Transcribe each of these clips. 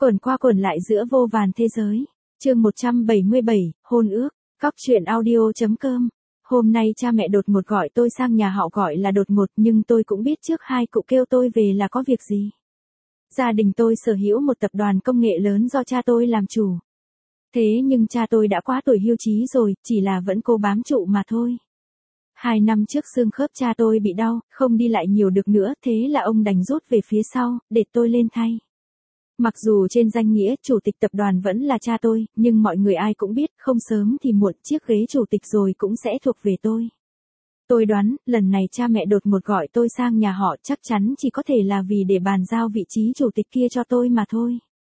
Quẩn qua quẩn lại giữa vô vàn thế giới. Chương 177, hôn ước. Cóc truyện audio.com. Hôm nay cha mẹ đột ngột gọi tôi sang nhà họ, gọi là đột ngột nhưng tôi cũng biết trước hai cụ kêu tôi về là có việc gì. Gia đình tôi sở hữu một tập đoàn công nghệ lớn do cha tôi làm chủ. Thế nhưng cha tôi đã quá tuổi hưu trí rồi, chỉ là vẫn cố bám trụ mà thôi. 2 năm trước xương khớp cha tôi bị đau, không đi lại nhiều được nữa, thế là ông đành rút về phía sau, để tôi lên thay. Mặc dù trên danh nghĩa chủ tịch tập đoàn vẫn là cha tôi, nhưng mọi người ai cũng biết, không sớm thì muộn chiếc ghế chủ tịch rồi cũng sẽ thuộc về tôi. Tôi đoán, lần này cha mẹ đột ngột gọi tôi sang nhà họ chắc chắn chỉ có thể là vì để bàn giao vị trí chủ tịch kia cho tôi mà thôi.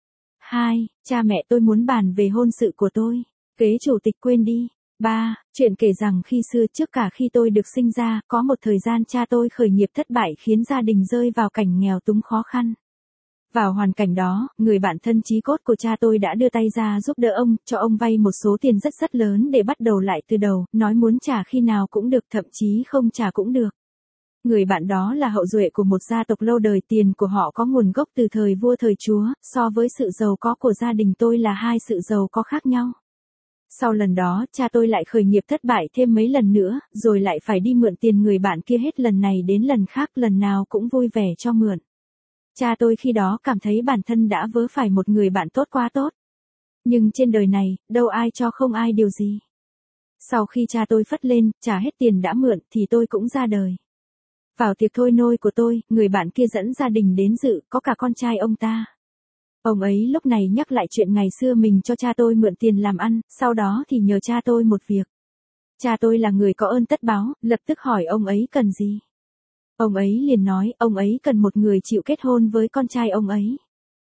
2. Cha mẹ tôi muốn bàn về hôn sự của tôi. Ghế chủ tịch quên đi. 3. Chuyện kể rằng khi xưa trước cả khi tôi được sinh ra, có một thời gian cha tôi khởi nghiệp thất bại khiến gia đình rơi vào cảnh nghèo túng khó khăn. Vào hoàn cảnh đó, người bạn thân chí cốt của cha tôi đã đưa tay ra giúp đỡ ông, cho ông vay một số tiền rất lớn để bắt đầu lại từ đầu, nói muốn trả khi nào cũng được, thậm chí không trả cũng được. Người bạn đó là hậu duệ của một gia tộc lâu đời, tiền của họ có nguồn gốc từ thời vua thời chúa, so với sự giàu có của gia đình tôi là hai sự giàu có khác nhau. Sau lần đó, cha tôi lại khởi nghiệp thất bại thêm mấy lần nữa, rồi lại phải đi mượn tiền người bạn kia hết lần này đến lần khác, lần nào cũng vui vẻ cho mượn. Cha tôi khi đó cảm thấy bản thân đã vớ phải một người bạn tốt quá tốt. Nhưng trên đời này, đâu ai cho không ai điều gì. Sau khi cha tôi phất lên, trả hết tiền đã mượn, thì tôi cũng ra đời. Vào tiệc thôi nôi của tôi, người bạn kia dẫn gia đình đến dự, có cả con trai ông ta. Ông ấy lúc này nhắc lại chuyện ngày xưa mình cho cha tôi mượn tiền làm ăn, sau đó thì nhờ cha tôi một việc. Cha tôi là người có ơn tất báo, lập tức hỏi ông ấy cần gì. Ông ấy liền nói, ông ấy cần một người chịu kết hôn với con trai ông ấy.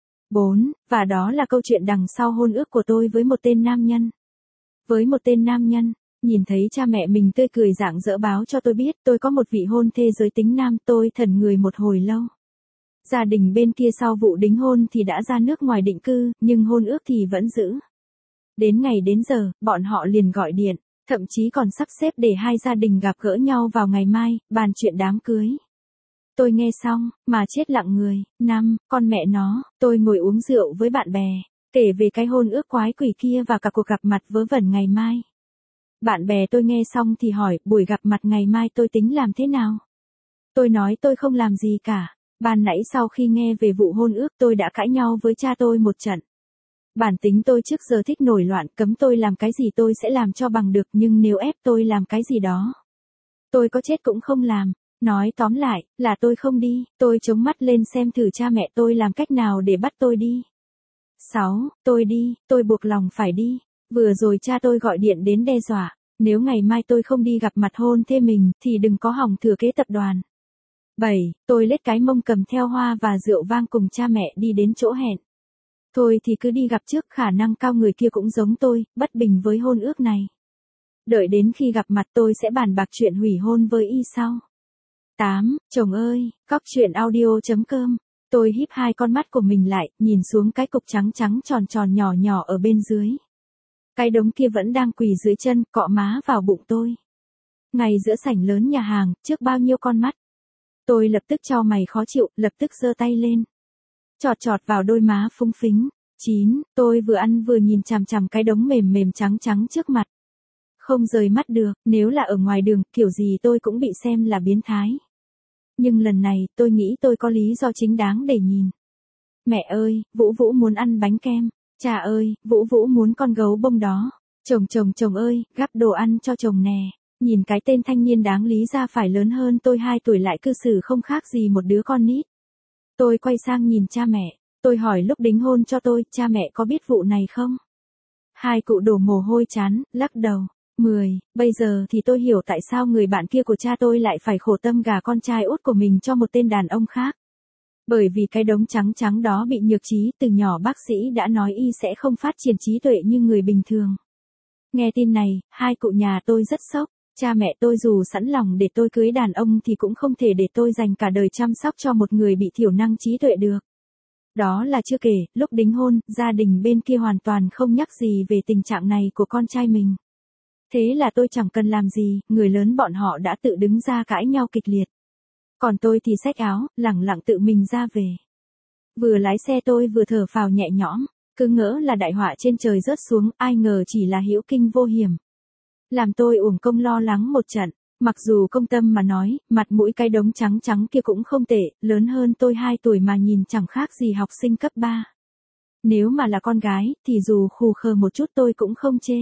4. Và đó là câu chuyện đằng sau hôn ước của tôi với một tên nam nhân. Với một tên nam nhân, nhìn thấy cha mẹ mình tươi cười rạng rỡ báo cho tôi biết tôi có một vị hôn thê giới tính nam, tôi thẫn người một hồi lâu. Gia đình bên kia sau vụ đính hôn thì đã ra nước ngoài định cư, nhưng hôn ước thì vẫn giữ. Đến ngày đến giờ, bọn họ liền gọi điện, thậm chí còn sắp xếp để hai gia đình gặp gỡ nhau vào ngày mai, bàn chuyện đám cưới. Tôi nghe xong, mà chết lặng người. 5. Con mẹ nó, tôi ngồi uống rượu với bạn bè, kể về cái hôn ước quái quỷ kia và cả cuộc gặp mặt vớ vẩn ngày mai. Bạn bè tôi nghe xong thì hỏi, buổi gặp mặt ngày mai tôi tính làm thế nào? Tôi nói tôi không làm gì cả. Ban nãy sau khi nghe về vụ hôn ước tôi đã cãi nhau với cha tôi một trận. Bản tính tôi trước giờ thích nổi loạn, cấm tôi làm cái gì tôi sẽ làm cho bằng được, nhưng nếu ép tôi làm cái gì đó, tôi có chết cũng không làm. Nói tóm lại, là tôi không đi, tôi chống mắt lên xem thử cha mẹ tôi làm cách nào để bắt tôi đi. 6. Tôi đi, tôi buộc lòng phải đi. Vừa rồi cha tôi gọi điện đến đe dọa, nếu ngày mai tôi không đi gặp mặt hôn thê mình, thì đừng có hòng thừa kế tập đoàn. 7. Tôi lết cái mông cầm theo hoa và rượu vang cùng cha mẹ đi đến chỗ hẹn. Thôi thì cứ đi gặp trước, khả năng cao người kia cũng giống tôi, bất bình với hôn ước này. Đợi đến khi gặp mặt tôi sẽ bàn bạc chuyện hủy hôn với y sau. 8. Chồng ơi, cóc truyện audio.com. Tôi híp hai con mắt của mình lại, nhìn xuống cái cục trắng trắng tròn tròn nhỏ nhỏ ở bên dưới. Cái đống kia vẫn đang quỳ dưới chân, cọ má vào bụng tôi. Ngay giữa sảnh lớn nhà hàng, trước bao nhiêu con mắt. Tôi lập tức chau mày khó chịu, lập tức giơ tay lên. Chọt chọt vào đôi má phúng phính. 9. Tôi vừa ăn vừa nhìn chằm chằm cái đống mềm mềm trắng trắng trước mặt. Không rời mắt được, nếu là ở ngoài đường, kiểu gì tôi cũng bị xem là biến thái. Nhưng lần này, tôi nghĩ tôi có lý do chính đáng để nhìn. Mẹ ơi, Vũ Vũ muốn ăn bánh kem. Cha ơi, Vũ Vũ muốn con gấu bông đó. Chồng ơi, gắp đồ ăn cho chồng nè. Nhìn cái tên thanh niên đáng lý ra phải lớn hơn tôi 2 tuổi lại cư xử không khác gì một đứa con nít. Tôi quay sang nhìn cha mẹ. Tôi hỏi lúc đính hôn cho tôi, cha mẹ có biết vụ này không? Hai cụ đổ mồ hôi chán, lắc đầu. 10. Bây giờ thì tôi hiểu tại sao người bạn kia của cha tôi lại phải khổ tâm gả con trai út của mình cho một tên đàn ông khác. Bởi vì cái đống trắng trắng đó bị nhược trí, từ nhỏ bác sĩ đã nói y sẽ không phát triển trí tuệ như người bình thường. Nghe tin này, hai cụ nhà tôi rất sốc. Cha mẹ tôi dù sẵn lòng để tôi cưới đàn ông thì cũng không thể để tôi dành cả đời chăm sóc cho một người bị thiểu năng trí tuệ được. Đó là chưa kể, lúc đính hôn, gia đình bên kia hoàn toàn không nhắc gì về tình trạng này của con trai mình. Thế là tôi chẳng cần làm gì, người lớn bọn họ đã tự đứng ra cãi nhau kịch liệt. Còn tôi thì xách áo, lẳng lặng tự mình ra về. Vừa lái xe tôi vừa thở phào nhẹ nhõm, cứ ngỡ là đại họa trên trời rớt xuống, ai ngờ chỉ là hữu kinh vô hiểm. Làm tôi uổng công lo lắng một trận, mặc dù công tâm mà nói, mặt mũi cái đống trắng trắng kia cũng không tệ, lớn hơn tôi 2 tuổi mà nhìn chẳng khác gì học sinh cấp 3. Nếu mà là con gái, thì dù khù khờ một chút tôi cũng không chê.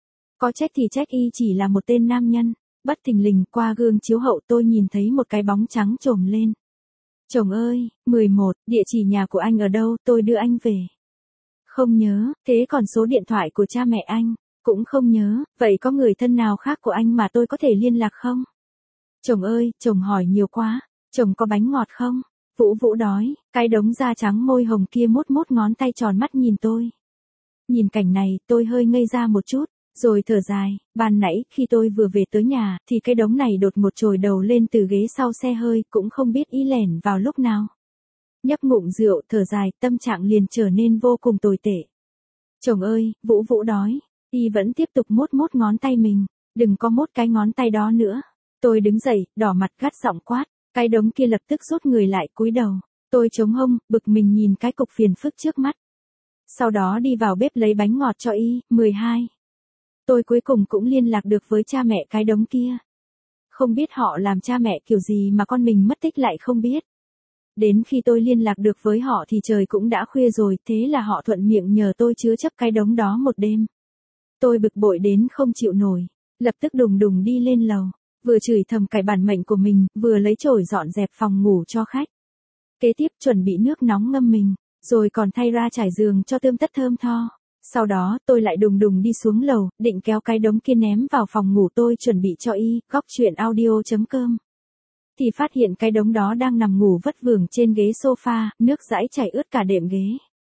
Có trách thì trách y chỉ là một tên nam nhân. Bất thình lình qua gương chiếu hậu tôi nhìn thấy một cái bóng trắng trồm lên. Chồng ơi, 11, địa chỉ nhà của anh ở đâu, tôi đưa anh về. Không nhớ, thế còn số điện thoại của cha mẹ anh? Cũng không nhớ, vậy có người thân nào khác của anh mà tôi có thể liên lạc không? Chồng ơi, chồng hỏi nhiều quá, chồng có bánh ngọt không? Vũ Vũ đói, cái đống da trắng môi hồng kia mốt ngón tay tròn mắt nhìn tôi. Nhìn cảnh này, tôi hơi ngây ra một chút. Rồi thở dài, ban nãy khi tôi vừa về tới nhà, thì cái đống này đột ngột trồi đầu lên từ ghế sau xe hơi, cũng không biết ý lẻn vào lúc nào. Nhấp ngụm rượu, thở dài, tâm trạng liền trở nên vô cùng tồi tệ. Chồng ơi, Vũ Vũ đói, y vẫn tiếp tục mốt ngón tay mình, đừng có mốt cái ngón tay đó nữa. Tôi đứng dậy, đỏ mặt gắt giọng quát, cái đống kia lập tức rút người lại cúi đầu. Tôi chống hông, bực mình nhìn cái cục phiền phức trước mắt. Sau đó đi vào bếp lấy bánh ngọt cho y, 12. Tôi cuối cùng cũng liên lạc được với cha mẹ cái đống kia. Không biết họ làm cha mẹ kiểu gì mà con mình mất tích lại không biết. Đến khi tôi liên lạc được với họ thì trời cũng đã khuya rồi, thế là họ thuận miệng nhờ tôi chứa chấp cái đống đó một đêm. Tôi bực bội đến không chịu nổi, lập tức đùng đùng đi lên lầu, vừa chửi thầm cải bản mệnh của mình, vừa lấy chổi dọn dẹp phòng ngủ cho khách. Kế tiếp chuẩn bị nước nóng ngâm mình, rồi còn thay ra trải giường cho tươm tất thơm tho. Sau đó, tôi lại đùng đùng đi xuống lầu, định kéo cái đống kia ném vào phòng ngủ tôi chuẩn bị cho y, góc chuyện audio.com. Thì phát hiện cái đống đó đang nằm ngủ vất vưởng trên ghế sofa, nước dãi chảy ướt cả đệm ghế.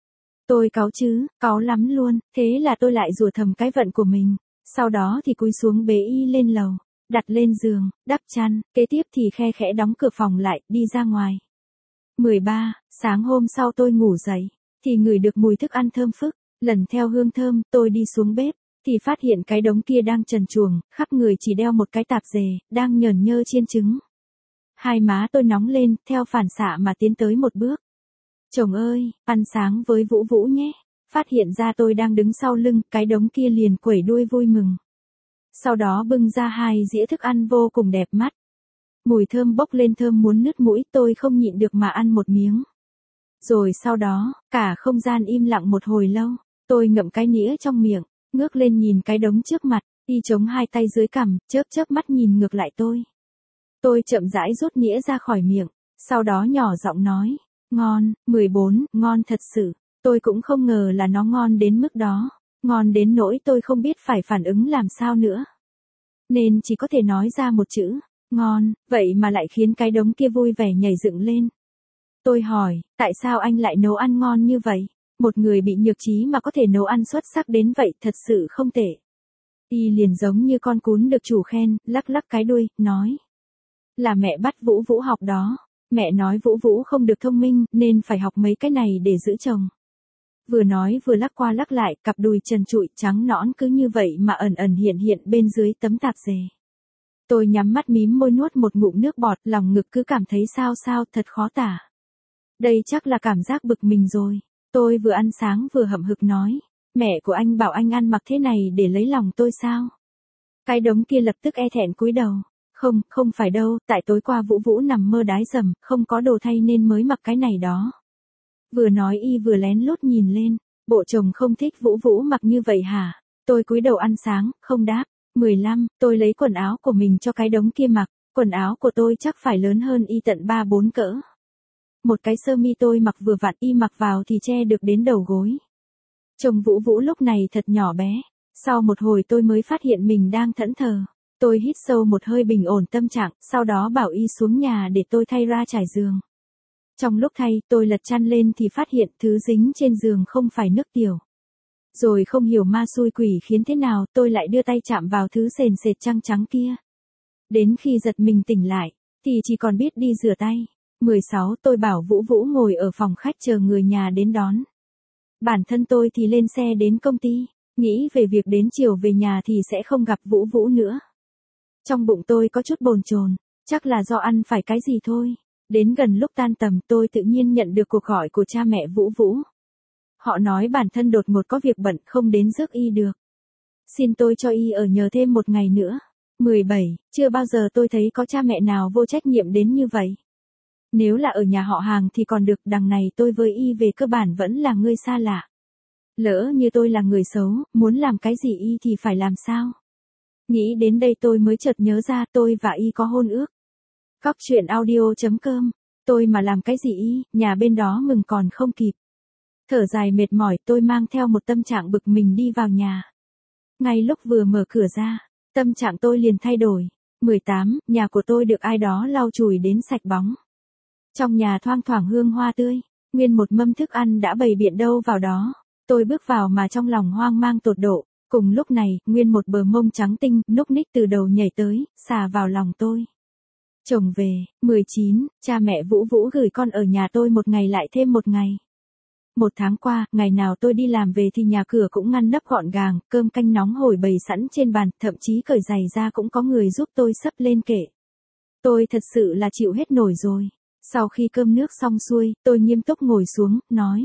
Tôi cáu chứ, cáu lắm luôn, thế là tôi lại rủa thầm cái vận của mình. Sau đó thì cúi xuống bế y lên lầu, đặt lên giường, đắp chăn, kế tiếp thì khe khẽ đóng cửa phòng lại, đi ra ngoài. 13, sáng hôm sau tôi ngủ dậy, thì ngửi được mùi thức ăn thơm phức. Lần theo hương thơm, tôi đi xuống bếp, thì phát hiện cái đống kia đang trần truồng, khắp người chỉ đeo một cái tạp dề, đang nhởn nhơ chiên trứng. Hai má tôi nóng lên, theo phản xạ mà tiến tới một bước. Chồng ơi, ăn sáng với Vũ Vũ nhé. Phát hiện ra tôi đang đứng sau lưng, cái đống kia liền quẩy đuôi vui mừng. Sau đó bưng ra 2 dĩa thức ăn vô cùng đẹp mắt. Mùi thơm bốc lên thơm muốn nứt mũi, tôi không nhịn được mà ăn một miếng. Rồi sau đó, cả không gian im lặng một hồi lâu. Tôi ngậm cái nĩa trong miệng, ngước lên nhìn cái đống trước mặt, y chống 2 tay dưới cằm, chớp mắt nhìn ngược lại tôi. Tôi chậm rãi rút nĩa ra khỏi miệng, sau đó nhỏ giọng nói, ngon, 14, ngon thật sự. Tôi cũng không ngờ là nó ngon đến mức đó, ngon đến nỗi tôi không biết phải phản ứng làm sao nữa. Nên chỉ có thể nói ra một chữ, ngon, vậy mà lại khiến cái đống kia vui vẻ nhảy dựng lên. Tôi hỏi, tại sao anh lại nấu ăn ngon như vậy? Một người bị nhược trí mà có thể nấu ăn xuất sắc đến vậy thật sự không tệ. Y liền giống như con cún được chủ khen, lắc cái đuôi, nói. Là mẹ bắt Vũ Vũ học đó. Mẹ nói Vũ Vũ không được thông minh, nên phải học mấy cái này để giữ chồng. Vừa nói vừa lắc qua lắc lại, cặp đùi trần trụi trắng nõn cứ như vậy mà ẩn hiện bên dưới tấm tạp dề. Tôi nhắm mắt mím môi nuốt một ngụm nước bọt, lòng ngực cứ cảm thấy sao thật khó tả. Đây chắc là cảm giác bực mình rồi. Tôi vừa ăn sáng vừa hậm hực nói, mẹ của anh bảo anh ăn mặc thế này để lấy lòng tôi sao? Cái đống kia lập tức e thẹn cúi đầu. Không phải đâu, tại tối qua Vũ Vũ nằm mơ đái dầm, không có đồ thay nên mới mặc cái này đó. Vừa nói y vừa lén lút nhìn lên, bộ chồng không thích Vũ Vũ mặc như vậy hả? Tôi cúi đầu ăn sáng, không đáp. 15, tôi lấy quần áo của mình cho cái đống kia mặc, quần áo của tôi chắc phải lớn hơn y tận 3-4 cỡ. Một cái sơ mi tôi mặc vừa vặn, y mặc vào thì che được đến đầu gối. Chồng Vũ Vũ lúc này thật nhỏ bé. Sau một hồi tôi mới phát hiện mình đang thẫn thờ. Tôi hít sâu một hơi bình ổn tâm trạng, sau đó bảo y xuống nhà để tôi thay ra trải giường. Trong lúc thay, tôi lật chăn lên thì phát hiện thứ dính trên giường không phải nước tiểu. Rồi không hiểu ma xui quỷ khiến thế nào, tôi lại đưa tay chạm vào thứ sền sệt trắng trắng kia. Đến khi giật mình tỉnh lại, thì chỉ còn biết đi rửa tay. 16, tôi bảo Vũ Vũ ngồi ở phòng khách chờ người nhà đến đón. Bản thân tôi thì lên xe đến công ty, nghĩ về việc đến chiều về nhà thì sẽ không gặp Vũ Vũ nữa. Trong bụng tôi có chút bồn chồn, chắc là do ăn phải cái gì thôi. Đến gần lúc tan tầm tôi tự nhiên nhận được cuộc gọi của cha mẹ Vũ Vũ. Họ nói bản thân đột ngột có việc bận không đến rước y được. Xin tôi cho y ở nhờ thêm một ngày nữa. 17. Chưa bao giờ tôi thấy có cha mẹ nào vô trách nhiệm đến như vậy. Nếu là ở nhà họ hàng thì còn được, đằng này tôi với y về cơ bản vẫn là người xa lạ. Lỡ như tôi là người xấu, muốn làm cái gì y thì phải làm sao? Nghĩ đến đây tôi mới chợt nhớ ra tôi và y có hôn ước. Cóc truyện audio.com. Tôi mà làm cái gì y, nhà bên đó mừng còn không kịp. Thở dài mệt mỏi tôi mang theo một tâm trạng bực mình đi vào nhà. Ngay lúc vừa mở cửa ra, tâm trạng tôi liền thay đổi. 18. Nhà của tôi được ai đó lau chùi đến sạch bóng. Trong nhà thoang thoảng hương hoa tươi, nguyên một mâm thức ăn đã bày biện đâu vào đó. Tôi bước vào mà trong lòng hoang mang tột độ. Cùng lúc này, nguyên một bờ mông trắng tinh, núc ních từ đầu nhảy tới, xà vào lòng tôi. Chồng về. 19. Cha mẹ Vũ Vũ gửi con ở nhà tôi một ngày lại thêm một ngày. Một tháng qua, ngày nào tôi đi làm về thì nhà cửa cũng ngăn nắp gọn gàng, cơm canh nóng hổi bày sẵn trên bàn, thậm chí cởi giày ra cũng có người giúp tôi xấp lên kệ. Tôi thật sự là chịu hết nổi rồi. Sau khi cơm nước xong xuôi, tôi nghiêm túc ngồi xuống, nói.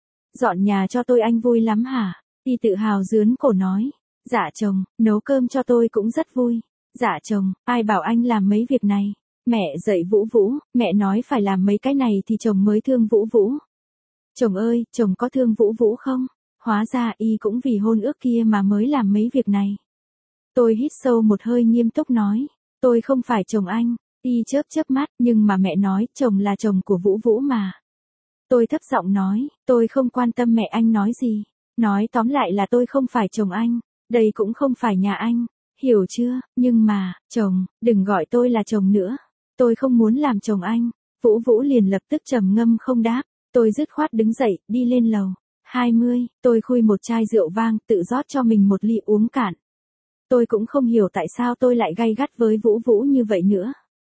Dọn nhà cho tôi anh vui lắm hả? Y tự hào dướn cổ nói. Dạ chồng, nấu cơm cho tôi cũng rất vui. Dạ chồng, ai bảo anh làm mấy việc này? Mẹ dạy Vũ Vũ, mẹ nói phải làm mấy cái này thì chồng mới thương Vũ Vũ. Chồng ơi, chồng có thương Vũ Vũ không? Hóa ra y cũng vì hôn ước kia mà mới làm mấy việc này. Tôi hít sâu một hơi nghiêm túc nói. Tôi không phải chồng anh. Y chớp chớp mắt, nhưng mà mẹ nói chồng là chồng của Vũ Vũ mà. Tôi thấp giọng nói, tôi không quan tâm mẹ anh nói gì. Nói tóm lại là tôi không phải chồng anh. Đây cũng không phải nhà anh. Hiểu chưa? Nhưng mà, chồng, đừng gọi tôi là chồng nữa. Tôi không muốn làm chồng anh. Vũ Vũ liền lập tức trầm ngâm không đáp. Tôi dứt khoát đứng dậy, đi lên lầu. 20. Tôi khui một chai rượu vang, tự rót cho mình một ly uống cạn. Tôi cũng không hiểu tại sao tôi lại gay gắt với Vũ Vũ như vậy nữa.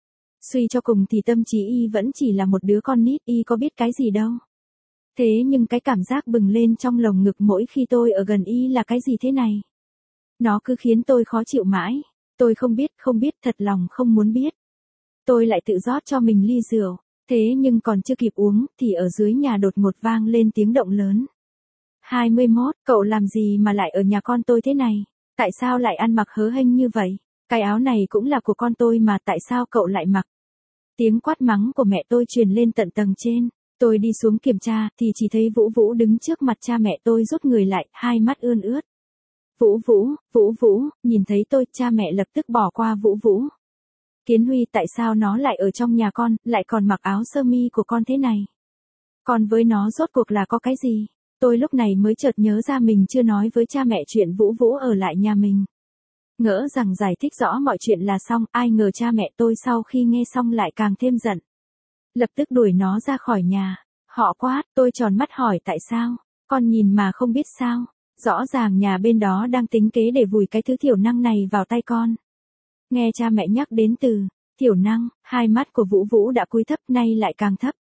Suy cho cùng thì tâm trí y vẫn chỉ là một đứa con nít, y có biết cái gì đâu. Thế nhưng cái cảm giác bừng lên trong lồng ngực mỗi khi tôi ở gần y là cái gì thế này? Nó cứ khiến tôi khó chịu mãi. Tôi không biết, thật lòng không muốn biết. Tôi lại tự rót cho mình ly rượu. Thế nhưng còn chưa kịp uống, thì ở dưới nhà đột ngột vang lên tiếng động lớn. 21. Cậu làm gì mà lại ở nhà con tôi thế này? Tại sao lại ăn mặc hớ hênh như vậy? Cái áo này cũng là của con tôi mà tại sao cậu lại mặc? Tiếng quát mắng của mẹ tôi truyền lên tận tầng trên. Tôi đi xuống kiểm tra, thì chỉ thấy Vũ Vũ đứng trước mặt cha mẹ tôi rút người lại, hai mắt ươn ướt. Vũ Vũ, nhìn thấy tôi, cha mẹ lập tức bỏ qua Vũ Vũ. Kiến Huy, tại sao nó lại ở trong nhà con, lại còn mặc áo sơ mi của con thế này? Con với nó rốt cuộc là có cái gì? Tôi lúc này mới chợt nhớ ra mình chưa nói với cha mẹ chuyện Vũ Vũ ở lại nhà mình. Ngỡ rằng giải thích rõ mọi chuyện là xong, ai ngờ cha mẹ tôi sau khi nghe xong lại càng thêm giận. Lập tức đuổi nó ra khỏi nhà. Họ quát, tôi tròn mắt hỏi tại sao? Con nhìn mà không biết sao? Rõ ràng nhà bên đó đang tính kế để vùi cái thứ thiểu năng này vào tay con. Nghe cha mẹ nhắc đến từ thiểu năng, hai mắt của Vũ Vũ đã cúi thấp, nay lại càng thấp.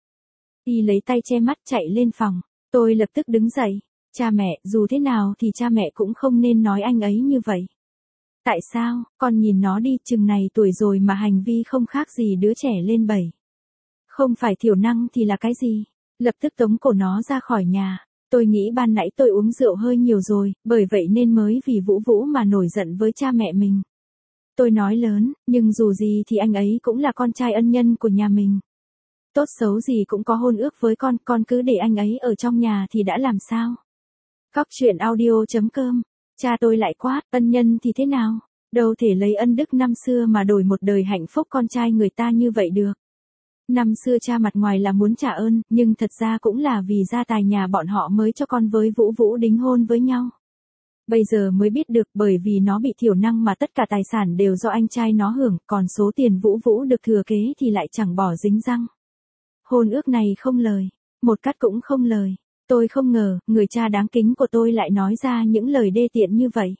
Y lấy tay che mắt chạy lên phòng. Tôi lập tức đứng dậy. Cha mẹ, dù thế nào thì cha mẹ cũng không nên nói anh ấy như vậy. Tại sao? Con nhìn nó đi, chừng này tuổi rồi mà hành vi không khác gì đứa trẻ lên 7. Không phải thiểu năng thì là cái gì? Lập tức tống cổ nó ra khỏi nhà. Tôi nghĩ ban nãy tôi uống rượu hơi nhiều rồi, bởi vậy nên mới vì Vũ Vũ mà nổi giận với cha mẹ mình. Tôi nói lớn, nhưng dù gì thì anh ấy cũng là con trai ân nhân của nhà mình. Tốt xấu gì cũng có hôn ước với con cứ để anh ấy ở trong nhà thì đã làm sao? Cóc truyện audio.com. Cha tôi lại quát, ân nhân thì thế nào? Đâu thể lấy ân đức năm xưa mà đổi một đời hạnh phúc con trai người ta như vậy được. Năm xưa cha mặt ngoài là muốn trả ơn, nhưng thật ra cũng là vì gia tài nhà bọn họ mới cho con với Vũ Vũ đính hôn với nhau. Bây giờ mới biết được, bởi vì nó bị thiểu năng mà tất cả tài sản đều do anh trai nó hưởng, còn số tiền Vũ Vũ được thừa kế thì lại chẳng bỏ dính răng. Hôn ước này không lời, một cắt cũng không lời. Tôi không ngờ, người cha đáng kính của tôi lại nói ra những lời đê tiện như vậy.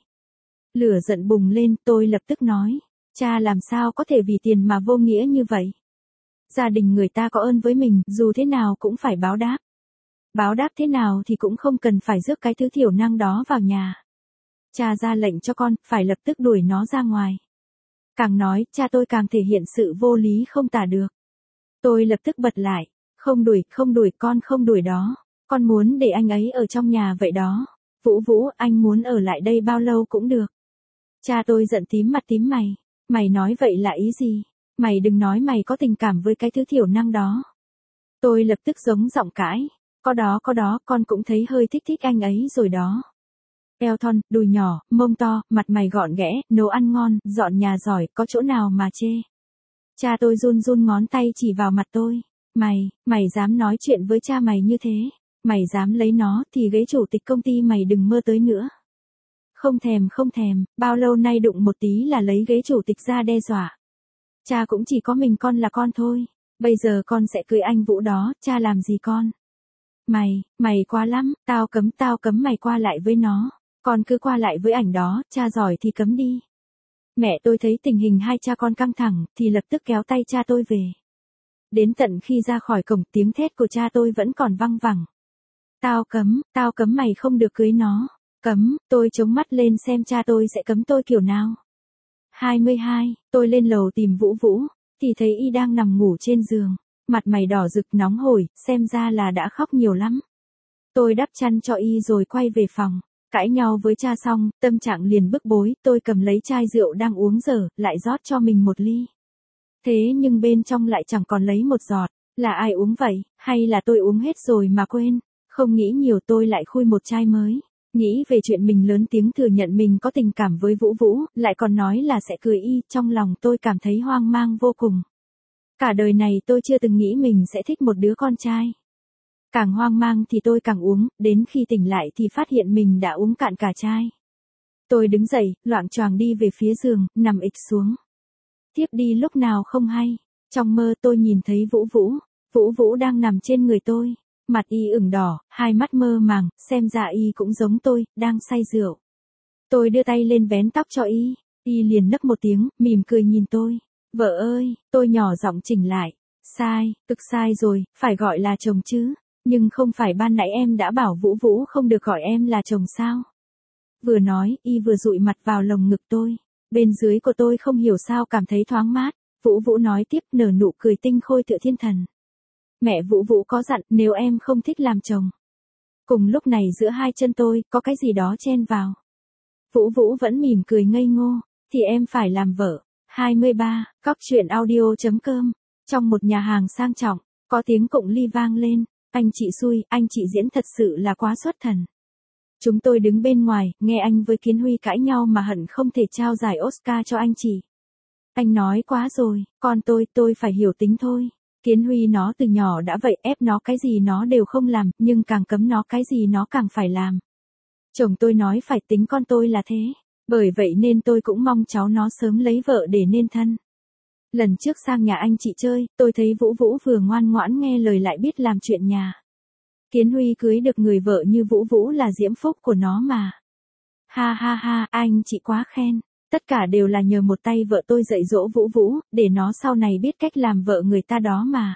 Lửa giận bùng lên, tôi lập tức nói, cha làm sao có thể vì tiền mà vô nghĩa như vậy? Gia đình người ta có ơn với mình, dù thế nào cũng phải báo đáp. Báo đáp thế nào thì cũng không cần phải rước cái thứ thiểu năng đó vào nhà. Cha ra lệnh cho con, phải lập tức đuổi nó ra ngoài. Càng nói, cha tôi càng thể hiện sự vô lý không tả được. Tôi lập tức bật lại. Không đuổi con không đuổi đó. Con muốn để anh ấy ở trong nhà vậy đó. Vũ Vũ, anh muốn ở lại đây bao lâu cũng được. Cha tôi giận tím mặt tím mày. Mày nói vậy là ý gì? Mày đừng nói mày có tình cảm với cái thứ thiểu năng đó. Tôi lập tức giống giọng cãi. Có đó, con cũng thấy hơi thích anh ấy rồi đó. Eo thon, đùi nhỏ, mông to, mặt mày gọn ghẽ, nấu ăn ngon, dọn nhà giỏi, có chỗ nào mà chê. Cha tôi run run ngón tay chỉ vào mặt tôi. Mày dám nói chuyện với cha mày như thế. Mày dám lấy nó thì ghế chủ tịch công ty mày đừng mơ tới nữa. Không thèm, bao lâu nay đụng một tí là lấy ghế chủ tịch ra đe dọa. Cha cũng chỉ có mình con là con thôi. Bây giờ con sẽ cưới anh Vũ đó, cha làm gì con? Mày quá lắm, tao cấm mày qua lại với nó. Con cứ qua lại với ảnh đó, cha giỏi thì cấm đi. Mẹ tôi thấy tình hình hai cha con căng thẳng, thì lập tức kéo tay cha tôi về. Đến tận khi ra khỏi cổng, tiếng thét của cha tôi vẫn còn văng vẳng. Tao cấm mày không được cưới nó. Cấm, tôi chống mắt lên xem cha tôi sẽ cấm tôi kiểu nào. 22, tôi lên lầu tìm Vũ Vũ, thì thấy y đang nằm ngủ trên giường. Mặt mày đỏ rực nóng hổi, xem ra là đã khóc nhiều lắm. Tôi đắp chăn cho y rồi quay về phòng. Cãi nhau với cha xong, tâm trạng liền bức bối, tôi cầm lấy chai rượu đang uống dở, lại rót cho mình một ly. Thế nhưng bên trong lại chẳng còn lấy một giọt. Là ai uống vậy, hay là tôi uống hết rồi mà quên? Không nghĩ nhiều, tôi lại khui một chai mới. Nghĩ về chuyện mình lớn tiếng thừa nhận mình có tình cảm với Vũ Vũ, lại còn nói là sẽ cưới y, trong lòng tôi cảm thấy hoang mang vô cùng. Cả đời này tôi chưa từng nghĩ mình sẽ thích một đứa con trai. Càng hoang mang thì tôi càng uống, đến khi tỉnh lại thì phát hiện mình đã uống cạn cả chai. Tôi đứng dậy, loạng choạng đi về phía giường, nằm ịch xuống. Tiếp đi lúc nào không hay. Trong mơ tôi nhìn thấy Vũ Vũ. Vũ Vũ đang nằm trên người tôi. Mặt y ửng đỏ, hai mắt mơ màng, xem ra y cũng giống tôi, đang say rượu. Tôi đưa tay lên vén tóc cho y. Y liền nấc một tiếng, mỉm cười nhìn tôi. Vợ ơi, tôi nhỏ giọng chỉnh lại. Sai, cực sai rồi, phải gọi là chồng chứ. Nhưng không phải ban nãy em đã bảo Vũ Vũ không được gọi em là chồng sao? Vừa nói, y vừa dụi mặt vào lồng ngực tôi. Bên dưới của tôi không hiểu sao cảm thấy thoáng mát. Vũ Vũ nói tiếp, nở nụ cười tinh khôi tựa thiên thần. Mẹ Vũ Vũ có dặn, nếu em không thích làm chồng. Cùng lúc này giữa hai chân tôi, có cái gì đó chen vào. Vũ Vũ vẫn mỉm cười ngây ngô, thì em phải làm vợ. 23, Cóc truyện audio.com. Trong một nhà hàng sang trọng, có tiếng cụng ly vang lên. Anh chị xui, anh chị diễn thật sự là quá xuất thần. Chúng tôi đứng bên ngoài, nghe anh với Kiến Huy cãi nhau mà hận không thể trao giải Oscar cho anh chị. Anh nói quá rồi, con tôi phải hiểu tính thôi. Kiến Huy nó từ nhỏ đã vậy, ép nó cái gì nó đều không làm, nhưng càng cấm nó cái gì nó càng phải làm. Chồng tôi nói phải tính con tôi là thế. Bởi vậy nên tôi cũng mong cháu nó sớm lấy vợ để nên thân. Lần trước sang nhà anh chị chơi, tôi thấy Vũ Vũ vừa ngoan ngoãn nghe lời lại biết làm chuyện nhà. Kiến Huy cưới được người vợ như Vũ Vũ là diễm phúc của nó mà. Ha, anh chị quá khen. Tất cả đều là nhờ một tay vợ tôi dạy dỗ Vũ Vũ, để nó sau này biết cách làm vợ người ta đó mà.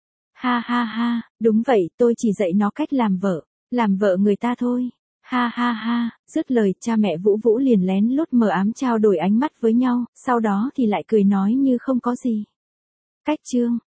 Ha, đúng vậy, tôi chỉ dạy nó cách làm vợ người ta thôi. Ha, dứt lời, cha mẹ Vũ Vũ liền lén lút mờ ám trao đổi ánh mắt với nhau, sau đó thì lại cười nói như không có gì. Cách chương